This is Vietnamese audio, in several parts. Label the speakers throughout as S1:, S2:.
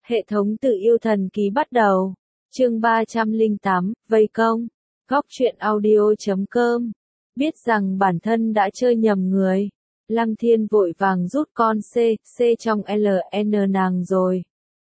S1: Hệ thống tự yêu thần ký bắt đầu. Chương 308, Vây công. Góc truyện audio.com. Biết rằng bản thân đã chơi nhầm người. Lăng Thiên vội vàng rút con C trong LN nàng rồi.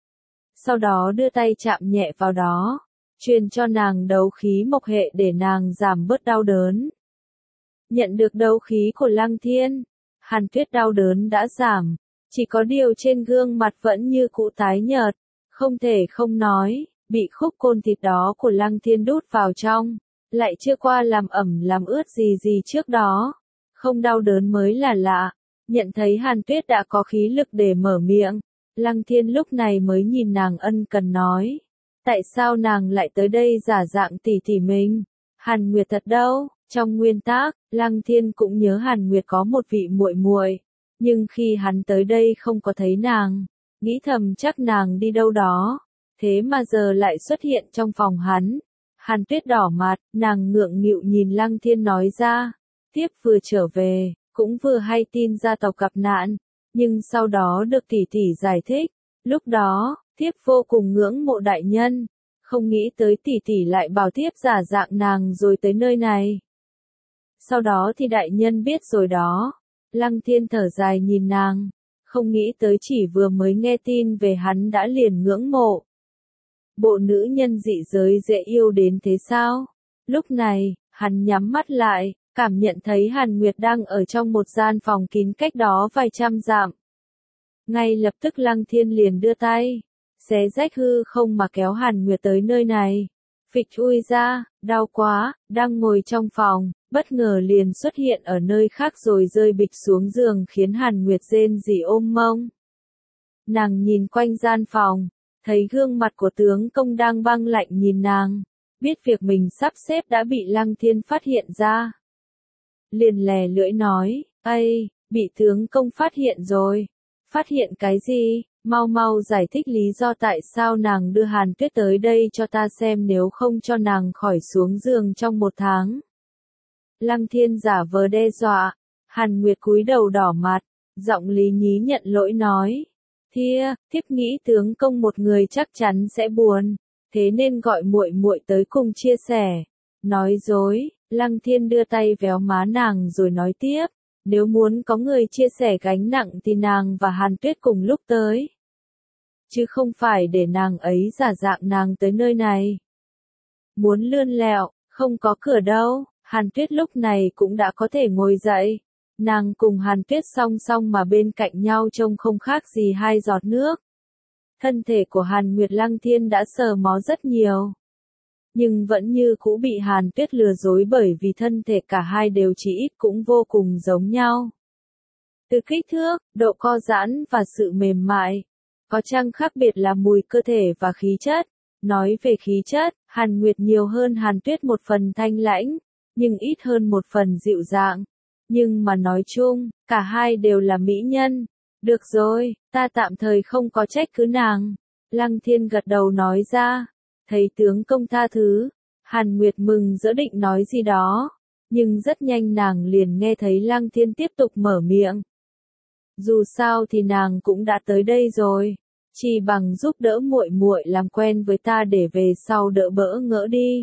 S1: Sau đó đưa tay chạm nhẹ vào đó. Truyền cho nàng đấu khí mộc hệ để nàng giảm bớt đau đớn. Nhận được đấu khí của Lăng Thiên. Hàn Tuyết đau đớn đã giảm. Chỉ có điều trên gương mặt vẫn như cũ tái nhợt, không thể không nói, bị khúc côn thịt đó của Lăng Thiên đút vào trong, lại chưa qua làm ẩm làm ướt gì trước đó, không đau đớn mới là lạ. Nhận thấy Hàn Tuyết đã có khí lực để mở miệng, Lăng Thiên lúc này mới nhìn nàng ân cần nói, tại sao nàng lại tới đây giả dạng tỷ tỷ mình, Hàn Nguyệt thật đâu. Trong nguyên tắc, Lăng Thiên cũng nhớ Hàn Nguyệt có một vị muội muội. Nhưng khi hắn tới đây không có thấy nàng, nghĩ thầm chắc nàng đi đâu đó, thế mà giờ lại xuất hiện trong phòng hắn. Hàn Tuyết đỏ mặt, nàng ngượng nghịu nhìn Lăng Thiên nói ra, tiếp vừa trở về, cũng vừa hay tin gia tộc gặp nạn, nhưng sau đó được tỷ tỷ giải thích, lúc đó, tiếp vô cùng ngưỡng mộ đại nhân, không nghĩ tới tỷ tỷ lại bảo tiếp giả dạng nàng rồi tới nơi này. Sau đó thì đại nhân biết rồi đó. Lăng Thiên thở dài nhìn nàng, không nghĩ tới chỉ vừa mới nghe tin về hắn đã liền ngưỡng mộ. Bộ nữ nhân dị giới dễ yêu đến thế sao? Lúc này, hắn nhắm mắt lại, cảm nhận thấy Hàn Nguyệt đang ở trong một gian phòng kín cách đó vài trăm dặm. Ngay lập tức Lăng Thiên liền đưa tay, xé rách hư không mà kéo Hàn Nguyệt tới nơi này. Phịch ui ra, đau quá, đang ngồi trong phòng, bất ngờ liền xuất hiện ở nơi khác rồi rơi bịch xuống giường khiến Hàn Nguyệt rên rỉ ôm mông. Nàng nhìn quanh gian phòng, thấy gương mặt của tướng công đang băng lạnh nhìn nàng, biết việc mình sắp xếp đã bị Lăng Thiên phát hiện ra. Liền lè lưỡi nói, ây, bị tướng công phát hiện rồi. Phát hiện cái gì? Mau giải thích lý do tại sao nàng đưa Hàn Tuyết tới đây cho ta xem nếu không cho nàng khỏi xuống giường trong 1 tháng. Lăng Thiên giả vờ đe dọa, Hàn Nguyệt cúi đầu đỏ mặt, giọng lý nhí nhận lỗi nói. Thiếp nghĩ tướng công một người chắc chắn sẽ buồn, thế nên gọi muội muội tới cùng chia sẻ. Nói dối, Lăng Thiên đưa tay véo má nàng rồi nói tiếp, nếu muốn có người chia sẻ gánh nặng thì nàng và Hàn Tuyết cùng lúc tới. Chứ không phải để nàng ấy giả dạng nàng tới nơi này. Muốn lươn lẹo, không có cửa đâu. Hàn Tuyết lúc này cũng đã có thể ngồi dậy. Nàng cùng Hàn Tuyết song song mà bên cạnh nhau trông không khác gì 2 giọt nước. Thân thể của Hàn Nguyệt Lăng Thiên đã sờ mó rất nhiều. Nhưng vẫn như cũ bị Hàn Tuyết lừa dối bởi vì thân thể cả hai đều chỉ ít cũng vô cùng giống nhau. Từ kích thước, độ co giãn và sự mềm mại. Có chăng khác biệt là mùi cơ thể và khí chất. Nói về khí chất, Hàn Nguyệt nhiều hơn Hàn Tuyết một phần thanh lãnh, nhưng ít hơn một phần dịu dàng. Nhưng mà nói chung, cả hai đều là mỹ nhân. Được rồi, ta tạm thời không có trách cứ nàng. Lăng Thiên gật đầu nói ra. Thấy tướng công tha thứ, Hàn Nguyệt mừng dỡ định nói gì đó. Nhưng rất nhanh nàng liền nghe thấy Lăng Thiên tiếp tục mở miệng. Dù sao thì nàng cũng đã tới đây rồi. Chỉ bằng giúp đỡ muội muội làm quen với ta để về sau đỡ bỡ ngỡ đi.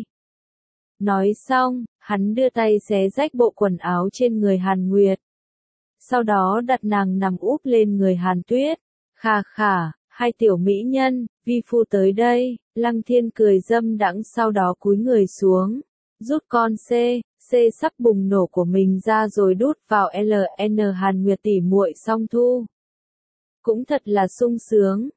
S1: Nói xong, hắn đưa tay xé rách bộ quần áo trên người Hàn Nguyệt. Sau đó đặt nàng nằm úp lên người Hàn Tuyết. Khà, hai tiểu mỹ nhân, vi phu tới đây. Lăng Thiên cười dâm đãng sau đó cúi người xuống. Rút con C sắp bùng nổ của mình ra rồi đút vào LN Hàn Nguyệt tỉ muội song thu. Cũng thật là sung sướng.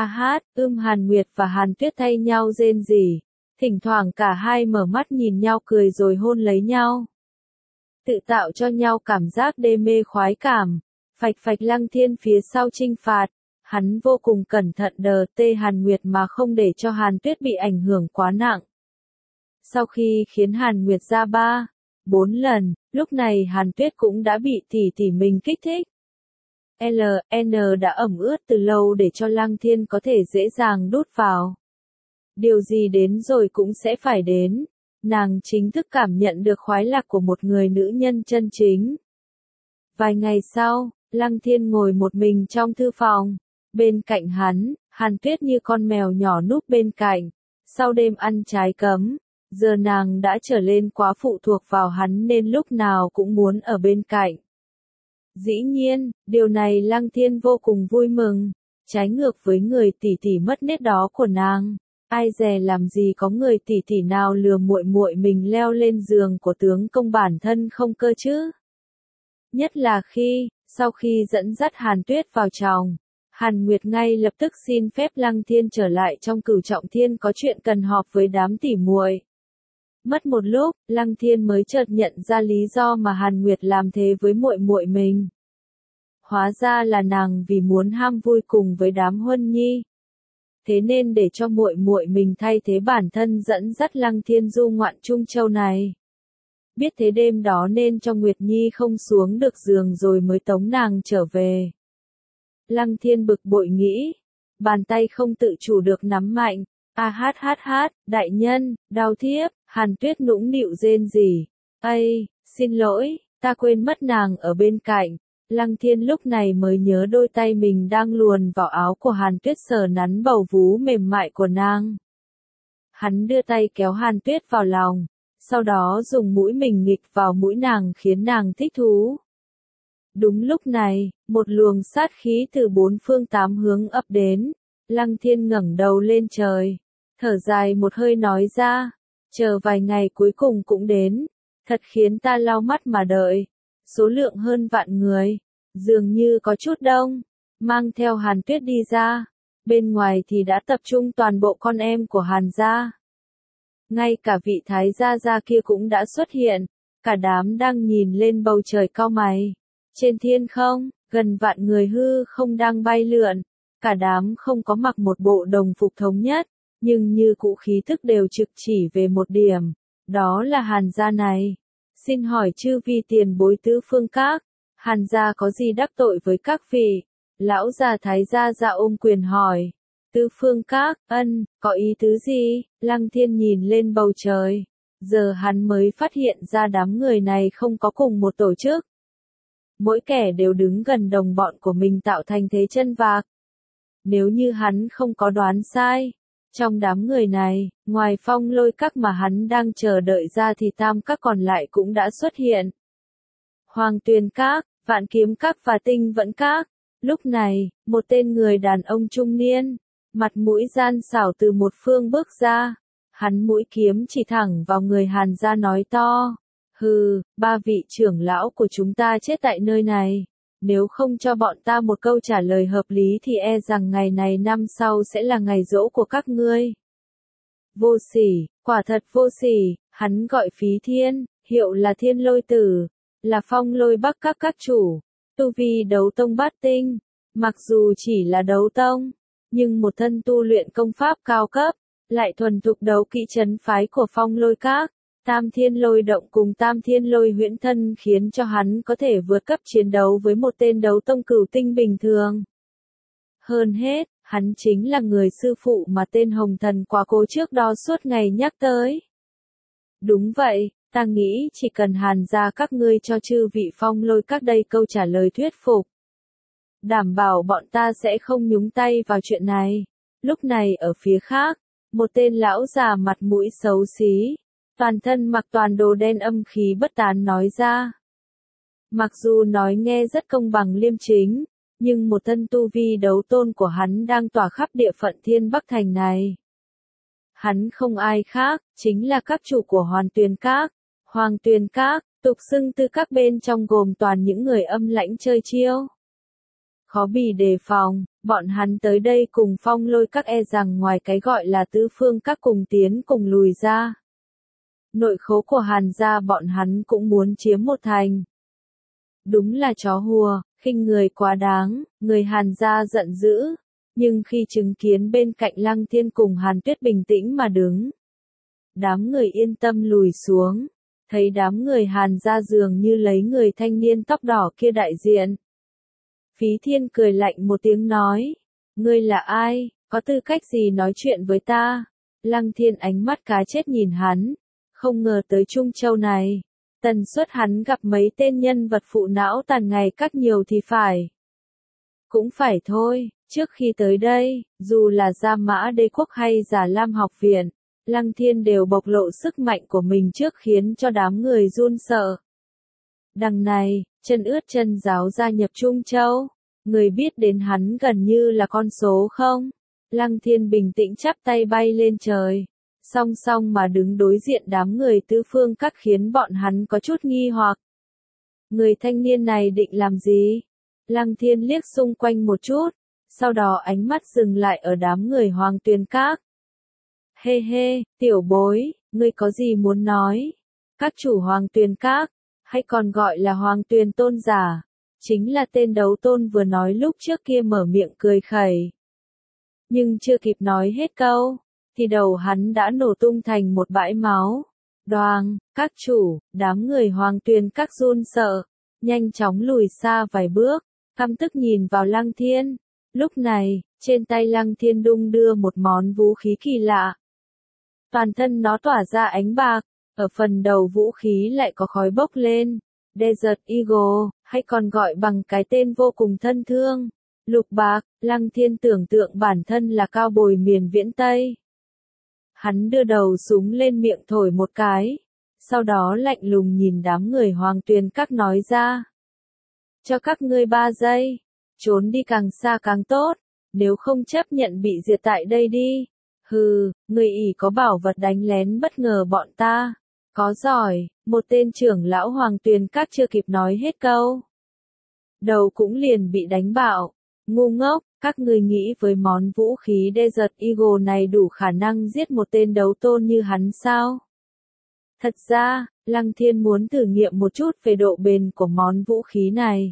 S1: Hàn Nguyệt và Hàn Tuyết thay nhau rên rỉ. Thỉnh thoảng cả hai mở mắt nhìn nhau cười rồi hôn lấy nhau. Tự tạo cho nhau cảm giác đê mê khoái cảm. Phạch Lăng Thiên phía sau trinh phạt. Hắn vô cùng cẩn thận đờ tê Hàn Nguyệt mà không để cho Hàn Tuyết bị ảnh hưởng quá nặng. Sau khi khiến Hàn Nguyệt ra 3-4 lần, lúc này Hàn Tuyết cũng đã bị tỷ mình kích thích. LN đã ẩm ướt từ lâu để cho Lăng Thiên có thể dễ dàng đút vào. Điều gì đến rồi cũng sẽ phải đến. Nàng chính thức cảm nhận được khoái lạc của một người nữ nhân chân chính. Vài ngày sau, Lăng Thiên ngồi một mình trong thư phòng. Bên cạnh hắn, Hàn Tuyết như con mèo nhỏ núp bên cạnh, sau đêm ăn trái cấm, giờ nàng đã trở lên quá phụ thuộc vào hắn nên lúc nào cũng muốn ở bên cạnh. Dĩ nhiên, điều này Lăng Thiên vô cùng vui mừng, trái ngược với người tỷ tỷ mất nết đó của nàng. Ai dè làm gì có người tỷ tỷ nào lừa muội muội mình leo lên giường của tướng công bản thân không cơ chứ. Nhất là sau khi dẫn dắt Hàn Tuyết vào chòng, Hàn Nguyệt ngay lập tức xin phép Lăng Thiên trở lại trong Cửu Trọng Thiên có chuyện cần họp với đám tỉ muội. Mất một lúc, Lăng Thiên mới chợt nhận ra lý do mà Hàn Nguyệt làm thế với muội muội mình. Hóa ra là nàng vì muốn ham vui cùng với đám huân nhi. Thế nên để cho muội muội mình thay thế bản thân dẫn dắt Lăng Thiên du ngoạn Trung Châu này. Biết thế đêm đó nên cho Nguyệt Nhi không xuống được giường rồi mới tống nàng trở về. Lăng Thiên bực bội nghĩ, bàn tay không tự chủ được nắm mạnh, đại nhân, đau thiếp, Hàn Tuyết nũng nịu rên rỉ, xin lỗi, ta quên mất nàng ở bên cạnh. Lăng Thiên lúc này mới nhớ đôi tay mình đang luồn vào áo của Hàn Tuyết sờ nắn bầu vú mềm mại của nàng. Hắn đưa tay kéo Hàn Tuyết vào lòng, sau đó dùng mũi mình nghịch vào mũi nàng khiến nàng thích thú. Đúng lúc này, một luồng sát khí từ bốn phương tám hướng ập đến, Lăng Thiên ngẩng đầu lên trời, thở dài một hơi nói ra, chờ vài ngày cuối cùng cũng đến, thật khiến ta lau mắt mà đợi. Số lượng hơn vạn người, dường như có chút đông, mang theo Hàn Tuyết đi ra, bên ngoài thì đã tập trung toàn bộ con em của Hàn gia. Ngay cả vị thái gia kia cũng đã xuất hiện, cả đám đang nhìn lên bầu trời cau mày. Trên thiên không, gần vạn người hư không đang bay lượn, cả đám không có mặc một bộ đồng phục thống nhất, nhưng như cũ khí thức đều trực chỉ về một điểm, đó là Hàn gia này. Xin hỏi chư vị tiền bối tứ phương các, Hàn gia có gì đắc tội với các vị? Lão già thái gia ôm quyền hỏi. Tứ phương các, có ý tứ gì? Lăng Thiên nhìn lên bầu trời. Giờ hắn mới phát hiện ra đám người này không có cùng một tổ chức. Mỗi kẻ đều đứng gần đồng bọn của mình tạo thành thế chân vạc. Nếu như hắn không có đoán sai, trong đám người này, ngoài Phong Lôi các mà hắn đang chờ đợi ra thì tam các còn lại cũng đã xuất hiện. Hoàng Tuyền các, Vạn Kiếm các và Tinh Vẫn các. Lúc này, một tên người đàn ông trung niên, mặt mũi gian xảo từ một phương bước ra. Hắn mũi kiếm chỉ thẳng vào người Hàn gia nói to. Hừ, ba vị trưởng lão của chúng ta chết tại nơi này. Nếu không cho bọn ta một câu trả lời hợp lý thì e rằng ngày này năm sau sẽ là ngày giỗ của các ngươi. Vô sỉ, quả thật vô sỉ, hắn gọi Phí Thiên, hiệu là Thiên Lôi Tử, là Phong Lôi Bắc các chủ, tu vi đấu tông bát tinh, mặc dù chỉ là đấu tông, nhưng một thân tu luyện công pháp cao cấp, lại thuần thục đấu kỹ trấn phái của Phong Lôi các. Tam Thiên Lôi Động cùng Tam Thiên Lôi Huyễn Thân khiến cho hắn có thể vượt cấp chiến đấu với một tên đấu tông cửu tinh bình thường. Hơn hết, hắn chính là người sư phụ mà tên Hồng Thần quá cố trước đó suốt ngày nhắc tới. Đúng vậy, ta nghĩ chỉ cần Hàn gia các ngươi cho chư vị Phong Lôi các đây câu trả lời thuyết phục. Đảm bảo bọn ta sẽ không nhúng tay vào chuyện này. Lúc này ở phía khác, một tên lão già mặt mũi xấu xí, toàn thân mặc toàn đồ đen âm khí bất tán nói ra. Mặc dù nói nghe rất công bằng liêm chính, nhưng một thân tu vi đấu tôn của hắn đang tỏa khắp địa phận Thiên Bắc Thành này. Hắn không ai khác, chính là các chủ của Hoàn Tuyền Các, Hoàng Tuyền Các, tục xưng tư các bên trong gồm toàn những người âm lãnh chơi chiêu. Khó bì đề phòng, bọn hắn tới đây cùng Phong Lôi các e rằng ngoài cái gọi là tứ phương các cùng tiến cùng lùi ra. Nội khố của Hàn gia bọn hắn cũng muốn chiếm một thành. Đúng là chó hùa, khinh người quá đáng, người Hàn gia giận dữ, nhưng khi chứng kiến bên cạnh Lăng Thiên cùng Hàn Tuyết bình tĩnh mà đứng, đám người yên tâm lùi xuống, thấy đám người Hàn gia dường như lấy người thanh niên tóc đỏ kia đại diện. Phí Thiên cười lạnh một tiếng nói, ngươi là ai, có tư cách gì nói chuyện với ta? Lăng Thiên ánh mắt cá chết nhìn hắn, không ngờ tới Trung Châu này, tần suất hắn gặp mấy tên nhân vật phụ não tàn ngày các nhiều thì phải. Cũng phải thôi, Trước khi tới đây, dù là Gia Mã Đế Quốc hay Già Lam học viện, Lăng Thiên đều bộc lộ sức mạnh của mình trước khiến cho đám người run sợ. Đằng này, chân ướt chân giáo gia nhập Trung Châu, người biết đến hắn gần như là con số không? Lăng Thiên bình tĩnh chắp tay bay lên trời, song song mà đứng đối diện đám người tứ phương các khiến bọn hắn có chút nghi hoặc. Người thanh niên này định làm gì? Lăng Thiên liếc xung quanh một chút, sau đó ánh mắt dừng lại ở đám người Hoàng Tuyền Các. Hê hê, tiểu bối, ngươi có gì muốn nói? Các chủ Hoàng Tuyền Các, hay còn gọi là Hoàng Tuyền Tôn giả, chính là tên đấu tôn vừa nói lúc trước kia mở miệng cười khẩy. Nhưng chưa kịp nói hết câu, thì đầu hắn đã nổ tung thành một bãi máu. Đoàng, các chủ, đám người Hoàng Tuyền Các run sợ, nhanh chóng lùi xa vài bước, căm tức nhìn vào Lăng Thiên. Lúc này, trên tay Lăng Thiên đung đưa một món vũ khí kỳ lạ. Toàn thân nó tỏa ra ánh bạc, ở phần đầu vũ khí lại có khói bốc lên. Desert Eagle, hay còn gọi bằng cái tên vô cùng thân thương. Lục bạc, Lăng Thiên tưởng tượng bản thân là cao bồi miền viễn Tây. Hắn đưa đầu súng lên miệng thổi một cái, sau đó lạnh lùng nhìn đám người Hoàng Tuyền Các nói ra. Cho các ngươi 3 giây, trốn đi càng xa càng tốt, nếu không chấp nhận bị diệt tại đây đi. Hừ, người ỷ có bảo vật đánh lén bất ngờ bọn ta. Có giỏi, một tên trưởng lão Hoàng Tuyền Các chưa kịp nói hết câu. Đầu cũng liền bị đánh bạo. Ngu ngốc, các ngươi nghĩ với món vũ khí Desert Eagle này đủ khả năng giết một tên đấu tôn như hắn sao? Thật ra, Lăng Thiên muốn thử nghiệm một chút về độ bền của món vũ khí này.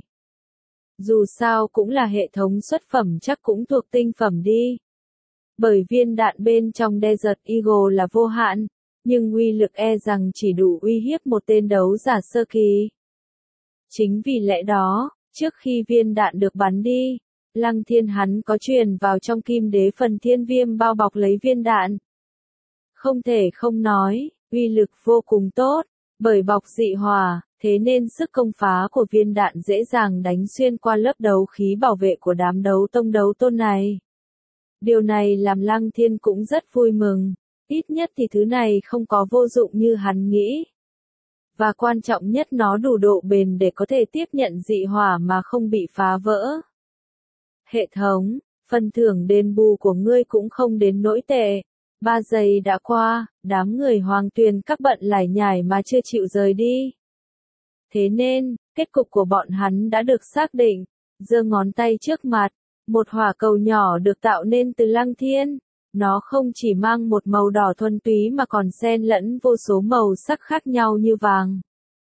S1: Dù sao cũng là hệ thống xuất phẩm chắc cũng thuộc tinh phẩm đi. Bởi viên đạn bên trong Desert Eagle là vô hạn, nhưng uy lực e rằng chỉ đủ uy hiếp một tên đấu giả sơ kỳ. Chính vì lẽ đó, trước khi viên đạn được bắn đi, Lăng Thiên hắn có truyền vào trong Kim Đế phần thiên viêm bao bọc lấy viên đạn. Không thể không nói, uy lực vô cùng tốt, bởi bọc dị hỏa, thế nên sức công phá của viên đạn dễ dàng đánh xuyên qua lớp đấu khí bảo vệ của đám đấu tôn này. Điều này làm Lăng Thiên cũng rất vui mừng, ít nhất thì thứ này không có vô dụng như hắn nghĩ. Và quan trọng nhất nó đủ độ bền để có thể tiếp nhận dị hỏa mà không bị phá vỡ. Hệ thống, phần thưởng đền bù của ngươi cũng không đến nỗi tệ. 3 giây đã qua, đám người Hoàng Tuyền Các bận lải nhải mà chưa chịu rời đi. Thế nên, kết cục của bọn hắn đã được xác định. Giơ ngón tay trước mặt, một hỏa cầu nhỏ được tạo nên từ Lăng Thiên. Nó không chỉ mang một màu đỏ thuần túy mà còn xen lẫn vô số màu sắc khác nhau như vàng,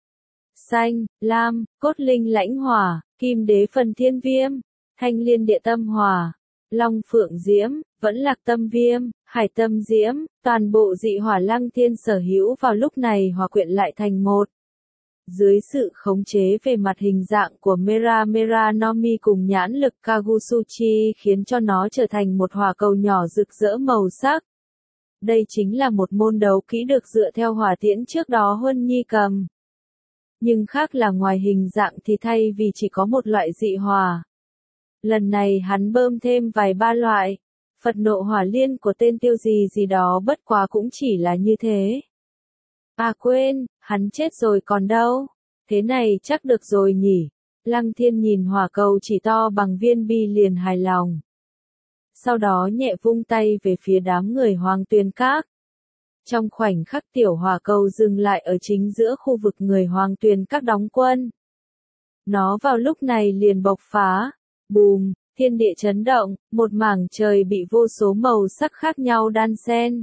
S1: xanh, lam, cốt linh lãnh hỏa, kim đế phần thiên viêm, thanh liên địa tâm hỏa, long phượng diễm, vẫn lạc tâm viêm, hải tâm diễm, toàn bộ dị hỏa Lăng Thiên sở hữu vào lúc này hòa quyện lại thành một. Dưới sự khống chế về mặt hình dạng của Mera Nomi cùng nhãn lực Kagusuchi khiến cho nó trở thành một hỏa cầu nhỏ rực rỡ màu sắc. Đây chính là một môn đấu kỹ được dựa theo hỏa tiễn trước đó Huân Nhi cầm. Nhưng khác là ngoài hình dạng thì thay vì chỉ có một loại dị hỏa. Lần này hắn bơm thêm vài ba loại. Phật nộ hỏa liên của tên tiêu gì đó bất quá cũng chỉ là như thế. À quên, hắn chết rồi còn đâu. Thế này chắc được rồi nhỉ. Lăng Thiên nhìn hỏa cầu chỉ to bằng viên bi liền hài lòng. Sau đó nhẹ vung tay về phía đám người Hoàng Tuyền Các. Trong khoảnh khắc tiểu hỏa cầu dừng lại ở chính giữa khu vực người Hoàng Tuyền Các đóng quân. Nó vào lúc này liền bộc phá. Bùm, thiên địa chấn động, một mảng trời bị vô số màu sắc khác nhau đan xen.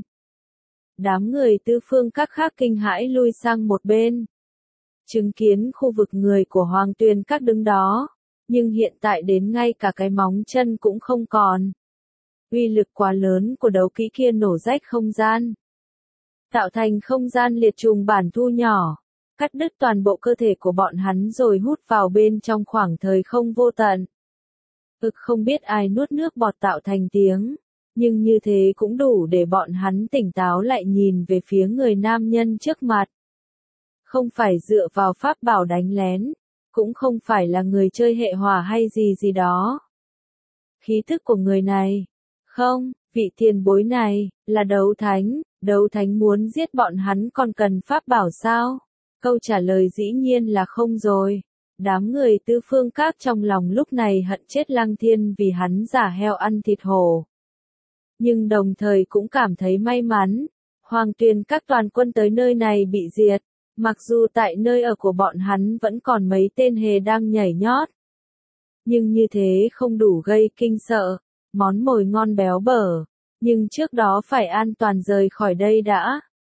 S1: Đám người tứ phương các khác kinh hãi lui sang một bên. Chứng kiến khu vực người của Hoàng Tuyền Các đứng đó, nhưng hiện tại đến ngay cả cái móng chân cũng không còn. Uy lực quá lớn của đấu kỹ kia nổ rách không gian. Tạo thành không gian liệt trùng bản thu nhỏ, cắt đứt toàn bộ cơ thể của bọn hắn rồi hút vào bên trong khoảng thời không vô tận. Không biết ai nuốt nước bọt tạo thành tiếng, nhưng như thế cũng đủ để bọn hắn tỉnh táo lại nhìn về phía người nam nhân trước mặt. Không phải dựa vào pháp bảo đánh lén, cũng không phải là người chơi hệ hỏa hay gì đó. khí thức của người này. Không, vị tiền bối này, là đấu thánh muốn giết bọn hắn còn cần pháp bảo sao? Câu trả lời dĩ nhiên là không rồi. Đám người Tư Phương Các trong lòng lúc này hận chết Lăng Thiên vì hắn giả heo ăn thịt hổ. Nhưng đồng thời cũng cảm thấy may mắn, Hoàng Tuyền Các toàn quân tới nơi này bị diệt, mặc dù tại nơi ở của bọn hắn vẫn còn mấy tên hề đang nhảy nhót. Nhưng như thế không đủ gây kinh sợ, món mồi ngon béo bở, nhưng trước đó phải an toàn rời khỏi đây đã.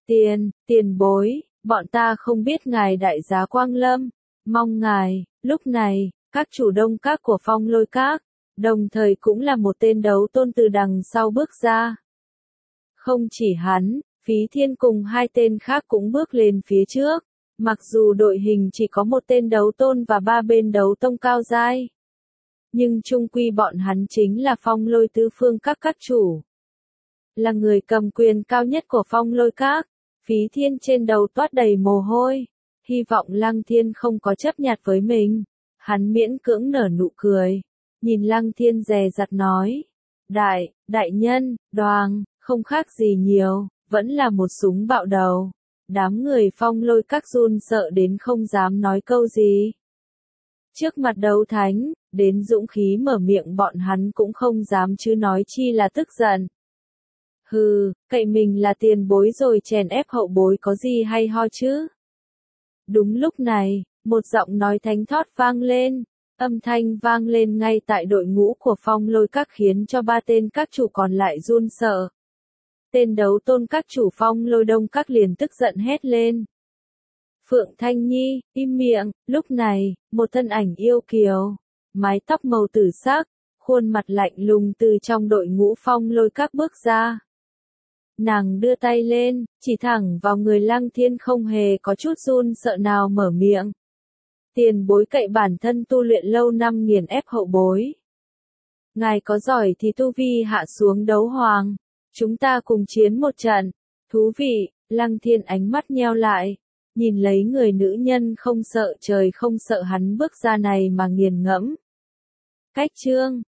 S1: Tiền bối, bọn ta không biết ngài đại giá Quang Lâm, mong ngài, lúc này, các chủ đông các của Phong Lôi Các, đồng thời cũng là một tên đấu tôn từ đằng sau bước ra. Không chỉ hắn, Phí Thiên cùng hai tên khác cũng bước lên phía trước, mặc dù đội hình chỉ có một tên đấu tôn và ba bên đấu tông cao giai. Nhưng chung quy bọn hắn chính là Phong Lôi Tứ Phương các chủ. Là người cầm quyền cao nhất của Phong Lôi Các, Phí Thiên trên đầu toát đầy mồ hôi, hy vọng Lăng Thiên không có chấp nhặt với mình. Hắn miễn cưỡng nở nụ cười, nhìn Lăng Thiên dè dặt nói, đại nhân, Đoàng, không khác gì nhiều, vẫn là một súng bạo đầu. Đám người Phong Lôi Các run sợ đến không dám nói câu gì. Trước mặt đấu thánh, đến dũng khí mở miệng bọn hắn cũng không dám chứ nói chi là tức giận. Hừ, cậy mình là tiền bối rồi chèn ép hậu bối có gì hay ho chứ? Đúng lúc này, một giọng nói thánh thót vang lên, âm thanh vang lên ngay tại đội ngũ của Phong Lôi Các khiến cho ba tên các chủ còn lại run sợ. Tên đấu tôn các chủ Phong Lôi Đông Các liền tức giận hét lên. Phượng Thanh Nhi, im miệng, lúc này, một thân ảnh yêu kiều, mái tóc màu tử sắc, khuôn mặt lạnh lùng từ trong đội ngũ Phong Lôi Các bước ra. Nàng đưa tay lên, chỉ thẳng vào người Lăng Thiên không hề có chút run sợ nào mở miệng. Tiền bối cậy bản thân tu luyện lâu năm nghiền ép hậu bối. Ngài có giỏi thì tu vi hạ xuống đấu hoàng. Chúng ta cùng chiến một trận. Thú vị, Lăng Thiên ánh mắt nheo lại. Nhìn lấy người nữ nhân không sợ trời không sợ hắn bước ra này mà nghiền ngẫm. Cách chương